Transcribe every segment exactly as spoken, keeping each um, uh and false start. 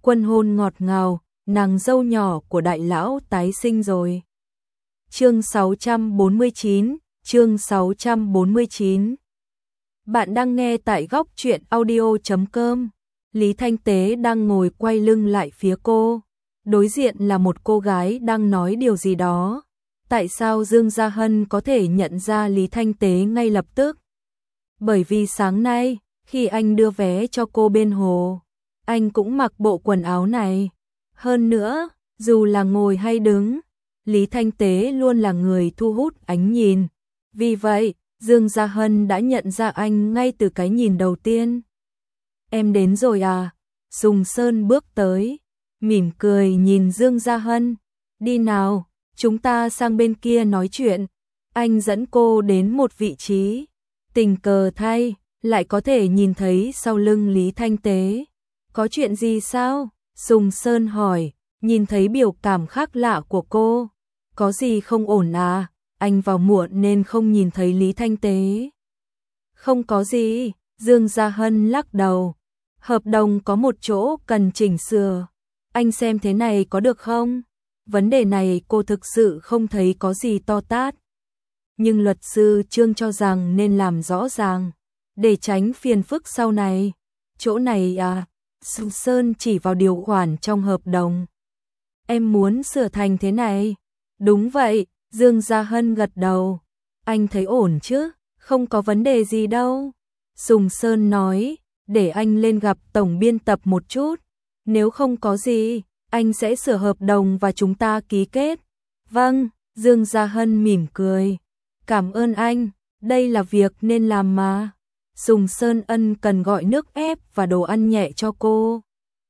Quân hôn ngọt ngào, nàng dâu nhỏ của đại lão tái sinh rồi. Chương sáu trăm bốn mươi chín, chương sáu trăm bốn mươi chín. Bạn đang nghe tại góc truyện audio chấm com. Lý Thanh Tế đang ngồi quay lưng lại phía cô. Đối diện là một cô gái đang nói điều gì đó. Tại sao Dương Gia Hân có thể nhận ra Lý Thanh Tế ngay lập tức? Bởi vì sáng nay, khi anh đưa vé cho cô bên hồ, anh cũng mặc bộ quần áo này. Hơn nữa, dù là ngồi hay đứng, Lý Thanh Tế luôn là người thu hút ánh nhìn. Vì vậy, Dương Gia Hân đã nhận ra anh ngay từ cái nhìn đầu tiên. Em đến rồi à? Sùng Sơn bước tới, mỉm cười nhìn Dương Gia Hân. Đi nào, chúng ta sang bên kia nói chuyện. Anh dẫn cô đến một vị trí. Tình cờ thay, lại có thể nhìn thấy sau lưng Lý Thanh Tế. Có chuyện gì sao? Sùng Sơn hỏi, nhìn thấy biểu cảm khác lạ của cô. Có gì không ổn à? Anh vào muộn nên không nhìn thấy Lý Thanh Tế. Không có gì, Dương Gia Hân lắc đầu. Hợp đồng có một chỗ cần chỉnh sửa. Anh xem thế này có được không? Vấn đề này cô thực sự không thấy có gì to tát. Nhưng luật sư Trương cho rằng nên làm rõ ràng, để tránh phiền phức sau này. Chỗ này à? Sùng Sơn chỉ vào điều khoản trong hợp đồng. Em muốn sửa thành thế này. Đúng vậy, Dương Gia Hân gật đầu. Anh thấy ổn chứ? Không có vấn đề gì đâu. Sùng Sơn nói, để anh lên gặp tổng biên tập một chút. Nếu không có gì, anh sẽ sửa hợp đồng và chúng ta ký kết. Vâng, Dương Gia Hân mỉm cười. Cảm ơn anh, đây là việc nên làm mà. Sùng Sơn ân cần gọi nước ép và đồ ăn nhẹ cho cô.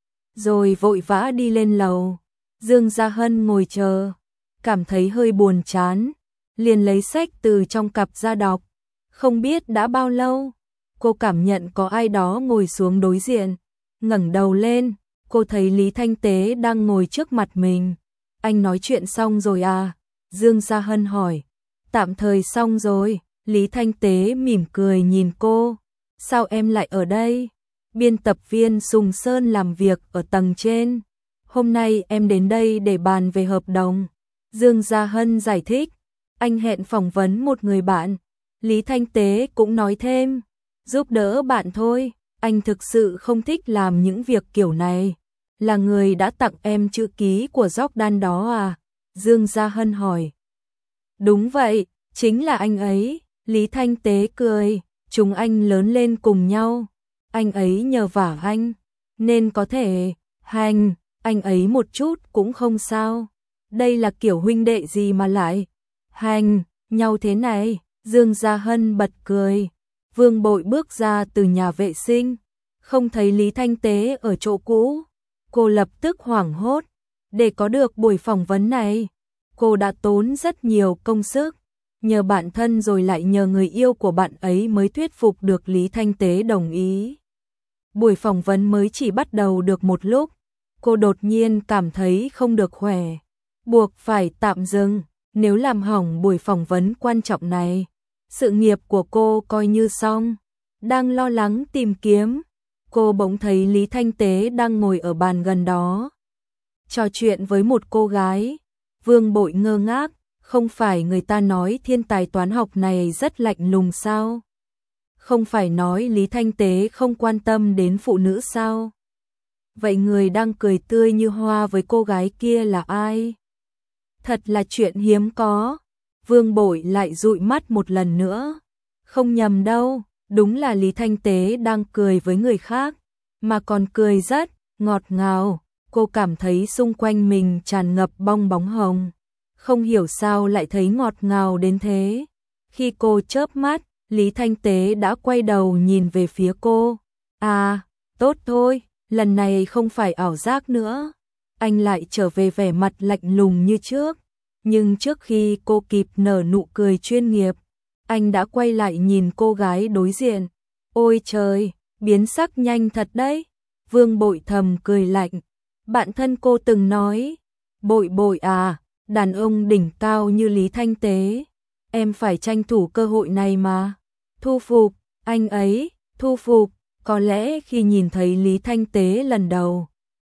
Rồi vội vã đi lên lầu. Dương Gia Hân ngồi chờ, cảm thấy hơi buồn chán. Liền lấy sách từ trong cặp ra đọc. Không biết đã bao lâu, cô cảm nhận có ai đó ngồi xuống đối diện. Ngẩng đầu lên, cô thấy Lý Thanh Tế đang ngồi trước mặt mình. Anh nói chuyện xong rồi à? Dương Gia Hân hỏi. Tạm thời xong rồi. Lý Thanh Tế mỉm cười nhìn cô. Sao em lại ở đây? Biên tập viên Sùng Sơn làm việc ở tầng trên. Hôm nay em đến đây để bàn về hợp đồng. Dương Gia Hân giải thích. Anh hẹn phỏng vấn một người bạn. Lý Thanh Tế cũng nói thêm. Giúp đỡ bạn thôi. Anh thực sự không thích làm những việc kiểu này. Là người đã tặng em chữ ký của Jordan đó à? Dương Gia Hân hỏi. Đúng vậy, chính là anh ấy. Lý Thanh Tế cười. Chúng anh lớn lên cùng nhau. Anh ấy nhờ vả anh, nên có thể hành anh ấy một chút cũng không sao. Đây là kiểu huynh đệ gì mà lại hành nhau thế này? Dương Gia Hân bật cười. Vương Bội bước ra từ nhà vệ sinh, không thấy Lý Thanh Tế ở chỗ cũ. Cô lập tức hoảng hốt. Để có được buổi phỏng vấn này, cô đã tốn rất nhiều công sức. Nhờ bạn thân rồi lại nhờ người yêu của bạn ấy mới thuyết phục được Lý Thanh Tế đồng ý. Buổi phỏng vấn mới chỉ bắt đầu được một lúc, cô đột nhiên cảm thấy không được khỏe. Buộc phải tạm dừng, nếu làm hỏng buổi phỏng vấn quan trọng này, sự nghiệp của cô coi như xong. Đang lo lắng tìm kiếm, cô bỗng thấy Lý Thanh Tế đang ngồi ở bàn gần đó, trò chuyện với một cô gái. Vương Bội ngơ ngác. Không phải người ta nói thiên tài toán học này rất lạnh lùng sao? Không phải nói Lý Thanh Tế không quan tâm đến phụ nữ sao? Vậy người đang cười tươi như hoa với cô gái kia là ai? Thật là chuyện hiếm có. Vương Bội lại dụi mắt một lần nữa. Không nhầm đâu, đúng là Lý Thanh Tế đang cười với người khác, mà còn cười rất ngọt ngào. Cô cảm thấy xung quanh mình tràn ngập bong bóng hồng. Không hiểu sao lại thấy ngọt ngào đến thế. Khi cô chớp mắt, Lý Thanh Tế đã quay đầu nhìn về phía cô. À, tốt thôi, lần này không phải ảo giác nữa. Anh lại trở về vẻ mặt lạnh lùng như trước. Nhưng trước khi cô kịp nở nụ cười chuyên nghiệp, anh đã quay lại nhìn cô gái đối diện. Ôi trời, biến sắc nhanh thật đấy. Vương Bội thầm cười lạnh. Bạn thân cô từng nói, Bội Bội à, đàn ông đỉnh cao như Lý Thanh Tế, em phải tranh thủ cơ hội này mà. Thu phục, anh ấy, thu phục. Có lẽ khi nhìn thấy Lý Thanh Tế lần đầu,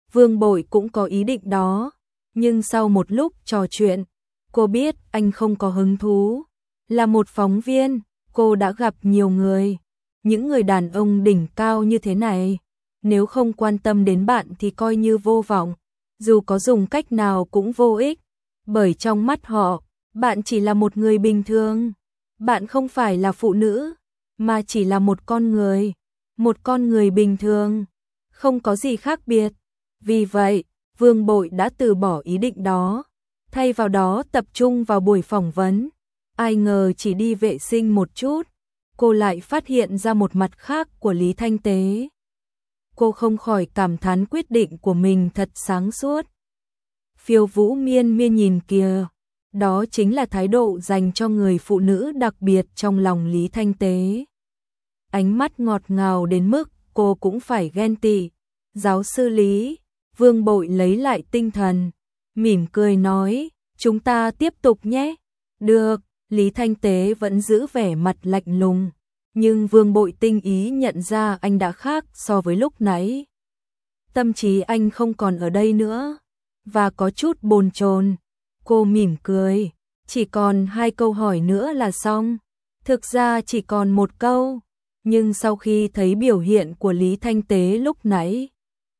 Vương Bội cũng có ý định đó, nhưng sau một lúc trò chuyện, cô biết anh không có hứng thú. Là một phóng viên, cô đã gặp nhiều người, những người đàn ông đỉnh cao như thế này, nếu không quan tâm đến bạn thì coi như vô vọng, dù có dùng cách nào cũng vô ích, bởi trong mắt họ, bạn chỉ là một người bình thường, bạn không phải là phụ nữ, mà chỉ là một con người, một con người bình thường, không có gì khác biệt. Vì vậy, Vương Bội đã từ bỏ ý định đó, thay vào đó tập trung vào buổi phỏng vấn. Ai ngờ chỉ đi vệ sinh một chút, cô lại phát hiện ra một mặt khác của Lý Thanh Tế. Cô không khỏi cảm thán quyết định của mình thật sáng suốt. Phiêu Vũ miên miên nhìn kìa, đó chính là thái độ dành cho người phụ nữ đặc biệt trong lòng Lý Thanh Tế. Ánh mắt ngọt ngào đến mức cô cũng phải ghen tị. Giáo sư Lý, Vương Bội lấy lại tinh thần, mỉm cười nói, chúng ta tiếp tục nhé. Được, Lý Thanh Tế vẫn giữ vẻ mặt lạnh lùng, nhưng Vương Bội tinh ý nhận ra anh đã khác so với lúc nãy. Tâm trí anh không còn ở đây nữa, và có chút bồn chồn. Cô mỉm cười, chỉ còn hai câu hỏi nữa là xong. Thực ra chỉ còn một câu, nhưng sau khi thấy biểu hiện của Lý Thanh Tế lúc nãy,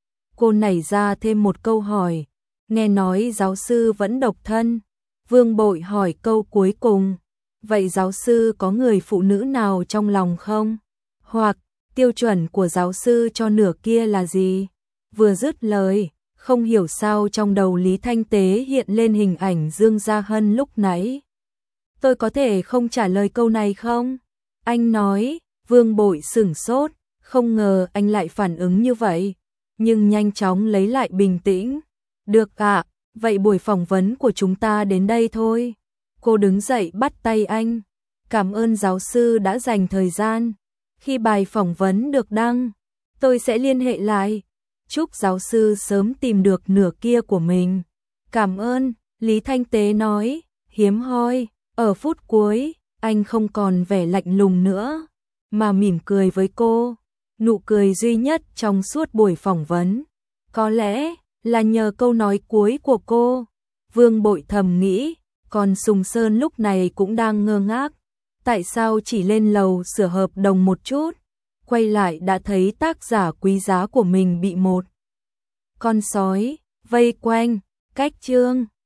cô nảy ra thêm một câu hỏi. Nghe nói giáo sư vẫn độc thân. Vương Bội hỏi câu cuối cùng, vậy giáo sư có người phụ nữ nào trong lòng không? Hoặc, tiêu chuẩn của giáo sư cho nửa kia là gì? Vừa dứt lời, không hiểu sao trong đầu Lý Thanh Tế hiện lên hình ảnh Dương Gia Hân lúc nãy. Tôi có thể không trả lời câu này không? Anh nói. Vương Bội sửng sốt, không ngờ anh lại phản ứng như vậy, nhưng nhanh chóng lấy lại bình tĩnh. Được ạ, vậy buổi phỏng vấn của chúng ta đến đây thôi. Cô đứng dậy bắt tay anh. Cảm ơn giáo sư đã dành thời gian. Khi bài phỏng vấn được đăng, tôi sẽ liên hệ lại. Chúc giáo sư sớm tìm được nửa kia của mình. Cảm ơn, Lý Thanh Tế nói, hiếm hoi. Ở phút cuối, anh không còn vẻ lạnh lùng nữa, mà mỉm cười với cô. Nụ cười duy nhất trong suốt buổi phỏng vấn. Có lẽ là nhờ câu nói cuối của cô. Vương Bội thầm nghĩ, còn Sùng Sơn lúc này cũng đang ngơ ngác. Tại sao chỉ lên lầu sửa hợp đồng một chút, quay lại đã thấy tác giả quý giá của mình bị một con sói vây quanh. Cách chương